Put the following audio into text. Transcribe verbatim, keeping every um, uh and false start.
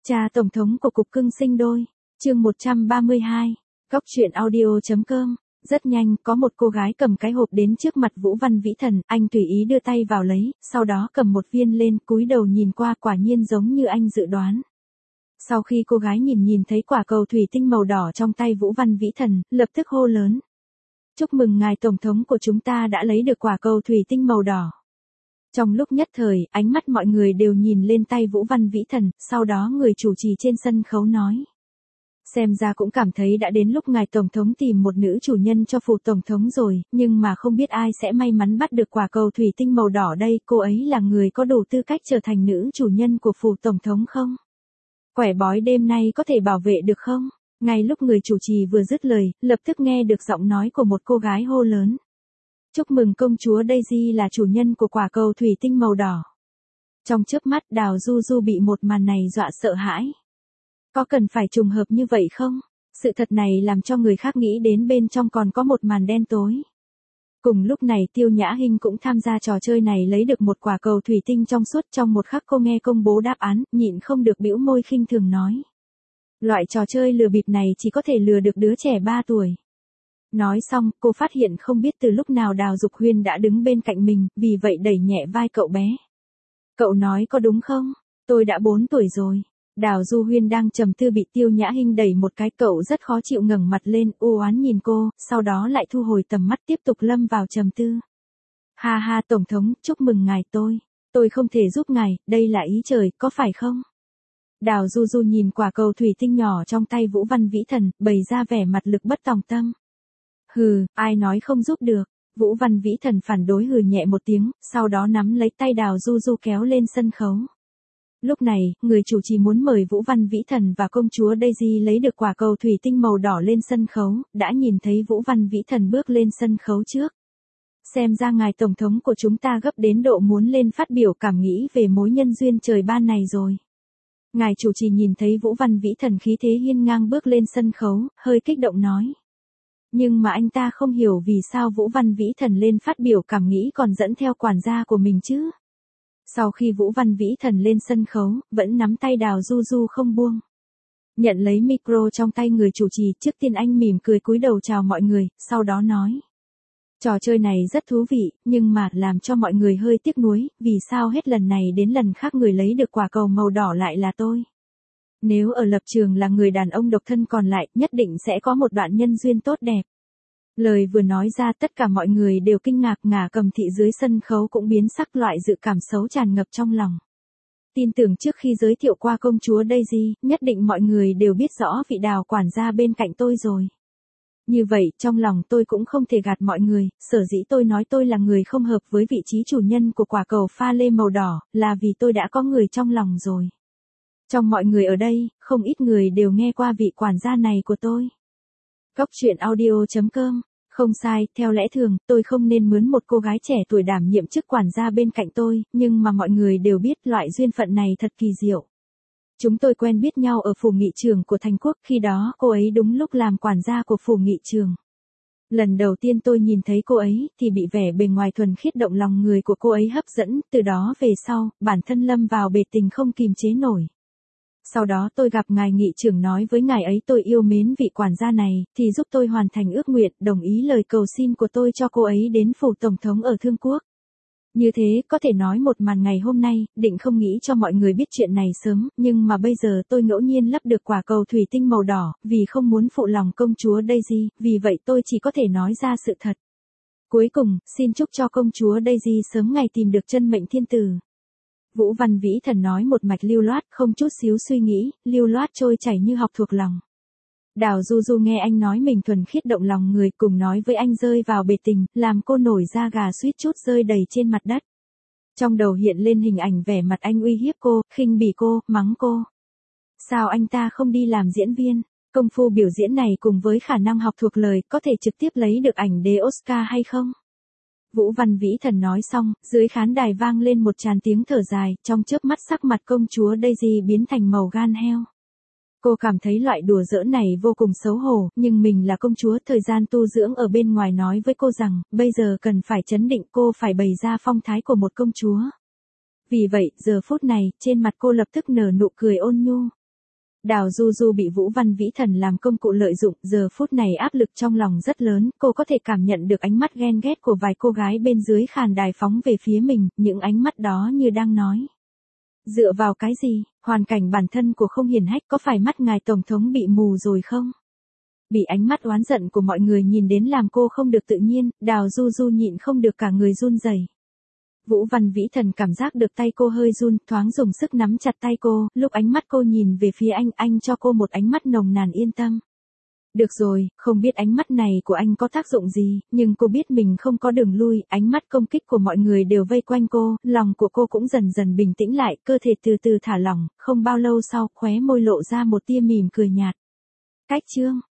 Cha Tổng thống của Cục Cưng Sinh Đôi, chương một trăm ba mươi hai, Góc truyện audio.com. Rất nhanh, có một cô gái cầm cái hộp đến trước mặt Vũ Văn Vĩ Thần, anh tùy ý đưa tay vào lấy, sau đó cầm một viên lên, cúi đầu nhìn qua, quả nhiên giống như anh dự đoán. Sau khi cô gái nhìn nhìn thấy quả cầu thủy tinh màu đỏ trong tay Vũ Văn Vĩ Thần, lập tức hô lớn. Chúc mừng ngài Tổng thống của chúng ta đã lấy được quả cầu thủy tinh màu đỏ. Trong lúc nhất thời, ánh mắt mọi người đều nhìn lên tay Vũ Văn Vĩ Thần, sau đó người chủ trì trên sân khấu nói. Xem ra cũng cảm thấy đã đến lúc ngài Tổng thống tìm một nữ chủ nhân cho phủ Tổng thống rồi, nhưng mà không biết ai sẽ may mắn bắt được quả cầu thủy tinh màu đỏ đây, cô ấy là người có đủ tư cách trở thành nữ chủ nhân của phủ Tổng thống không? Quẻ bói đêm nay có thể bảo vệ được không? Ngay lúc người chủ trì vừa dứt lời, lập tức nghe được giọng nói của một cô gái hô lớn. Chúc mừng công chúa Daisy là chủ nhân của quả cầu thủy tinh màu đỏ. Trong chớp mắt Đào Du Du bị một màn này dọa sợ hãi. Có cần phải trùng hợp như vậy không? Sự thật này làm cho người khác nghĩ đến bên trong còn có một màn đen tối. Cùng lúc này Tiêu Nhã Hinh cũng tham gia trò chơi này lấy được một quả cầu thủy tinh trong suốt. Trong một khắc cô nghe công bố đáp án, nhịn không được bĩu môi khinh thường nói. Loại trò chơi lừa bịp này chỉ có thể lừa được đứa trẻ ba tuổi. Nói xong, cô phát hiện không biết từ lúc nào Đào Dục Huyên đã đứng bên cạnh mình, vì vậy đẩy nhẹ vai cậu bé. Cậu nói có đúng không? Tôi đã bốn tuổi rồi. Đào Du Huyên đang trầm tư bị Tiêu Nhã Hinh đẩy một cái, cậu rất khó chịu ngẩng mặt lên, u oán nhìn cô, sau đó lại thu hồi tầm mắt tiếp tục lâm vào trầm tư. Ha ha Tổng thống, chúc mừng ngài tôi. Tôi không thể giúp ngài, đây là ý trời, có phải không? Đào Du Du nhìn quả cầu thủy tinh nhỏ trong tay Vũ Văn Vĩ Thần, bày ra vẻ mặt lực bất tòng tâm. Hừ, ai nói không giúp được. Vũ Văn Vĩ Thần phản đối hừ nhẹ một tiếng, sau đó nắm lấy tay Đào Du Du kéo lên sân khấu. Lúc này, người chủ trì muốn mời Vũ Văn Vĩ Thần và công chúa Daisy lấy được quả cầu thủy tinh màu đỏ lên sân khấu, đã nhìn thấy Vũ Văn Vĩ Thần bước lên sân khấu trước. Xem ra ngài Tổng thống của chúng ta gấp đến độ muốn lên phát biểu cảm nghĩ về mối nhân duyên trời ban này rồi. Ngài chủ trì nhìn thấy Vũ Văn Vĩ Thần khí thế hiên ngang bước lên sân khấu, hơi kích động nói. Nhưng mà anh ta không hiểu vì sao Vũ Văn Vĩ Thần lên phát biểu cảm nghĩ còn dẫn theo quản gia của mình chứ. Sau khi Vũ Văn Vĩ Thần lên sân khấu, vẫn nắm tay Đào Du Du không buông. Nhận lấy micro trong tay người chủ trì, trước tiên anh mỉm cười cúi đầu chào mọi người, sau đó nói. Trò chơi này rất thú vị, nhưng mà làm cho mọi người hơi tiếc nuối, vì sao hết lần này đến lần khác người lấy được quả cầu màu đỏ lại là tôi. Nếu ở lập trường là người đàn ông độc thân còn lại, nhất định sẽ có một đoạn nhân duyên tốt đẹp. Lời vừa nói ra tất cả mọi người đều kinh ngạc, Ngả Cầm Thị dưới sân khấu cũng biến sắc, loại dự cảm xấu tràn ngập trong lòng. Tin tưởng trước khi giới thiệu qua công chúa Daisy, nhất định mọi người đều biết rõ vị Đào quản gia bên cạnh tôi rồi. Như vậy, trong lòng tôi cũng không thể gạt mọi người, sở dĩ tôi nói tôi là người không hợp với vị trí chủ nhân của quả cầu pha lê màu đỏ, là vì tôi đã có người trong lòng rồi. Trong mọi người ở đây, không ít người đều nghe qua vị quản gia này của tôi. Góc truyện audio.com. Không sai, theo lẽ thường, tôi không nên mướn một cô gái trẻ tuổi đảm nhiệm chức quản gia bên cạnh tôi, nhưng mà mọi người đều biết loại duyên phận này thật kỳ diệu. Chúng tôi quen biết nhau ở phủ nghị trường của Thành Quốc, khi đó cô ấy đúng lúc làm quản gia của phủ nghị trường. Lần đầu tiên tôi nhìn thấy cô ấy, thì bị vẻ bề ngoài thuần khiết động lòng người của cô ấy hấp dẫn, từ đó về sau, bản thân lâm vào bể tình không kìm chế nổi. Sau đó tôi gặp ngài nghị trưởng nói với ngài ấy tôi yêu mến vị quản gia này, thì giúp tôi hoàn thành ước nguyện, đồng ý lời cầu xin của tôi cho cô ấy đến phủ Tổng thống ở Thương Quốc. Như thế, có thể nói một màn ngày hôm nay, định không nghĩ cho mọi người biết chuyện này sớm, nhưng mà bây giờ tôi ngẫu nhiên lắp được quả cầu thủy tinh màu đỏ, vì không muốn phụ lòng công chúa Daisy, vì vậy tôi chỉ có thể nói ra sự thật. Cuối cùng, xin chúc cho công chúa Daisy sớm ngày tìm được chân mệnh thiên tử. Vũ Văn Vĩ Thần nói một mạch lưu loát, không chút xíu suy nghĩ, lưu loát trôi chảy như học thuộc lòng. Đào Du Du nghe anh nói mình thuần khiết động lòng người, cùng nói với anh rơi vào bể tình, làm cô nổi da gà suýt chút rơi đầy trên mặt đất. Trong đầu hiện lên hình ảnh vẻ mặt anh uy hiếp cô, khinh bỉ cô, mắng cô. Sao anh ta không đi làm diễn viên? Công phu biểu diễn này cùng với khả năng học thuộc lời, có thể trực tiếp lấy được ảnh đế Oscar hay không? Vũ Văn Vĩ Thần nói xong, dưới khán đài vang lên một tràng tiếng thở dài, trong chớp mắt sắc mặt công chúa Daisy biến thành màu gan heo. Cô cảm thấy loại đùa giỡn này vô cùng xấu hổ, nhưng mình là công chúa, thời gian tu dưỡng ở bên ngoài nói với cô rằng, bây giờ cần phải trấn định, cô phải bày ra phong thái của một công chúa. Vì vậy, giờ phút này, trên mặt cô lập tức nở nụ cười ôn nhu. Đào Du Du bị Vũ Văn Vĩ Thần làm công cụ lợi dụng, giờ phút này áp lực trong lòng rất lớn, cô có thể cảm nhận được ánh mắt ghen ghét của vài cô gái bên dưới khán đài phóng về phía mình, những ánh mắt đó như đang nói. Dựa vào cái gì, hoàn cảnh bản thân của Không Hiển Hách, có phải mắt ngài Tổng thống bị mù rồi không? Bị ánh mắt oán giận của mọi người nhìn đến làm cô không được tự nhiên, Đào Du Du nhịn không được cả người run rẩy. Vũ Văn Vĩ Thần cảm giác được tay cô hơi run, thoáng dùng sức nắm chặt tay cô, lúc ánh mắt cô nhìn về phía anh, anh cho cô một ánh mắt nồng nàn yên tâm. Được rồi, không biết ánh mắt này của anh có tác dụng gì, nhưng cô biết mình không có đường lui, ánh mắt công kích của mọi người đều vây quanh cô, lòng của cô cũng dần dần bình tĩnh lại, cơ thể từ từ thả lỏng, không bao lâu sau, khóe môi lộ ra một tia mỉm cười nhạt. Cách chương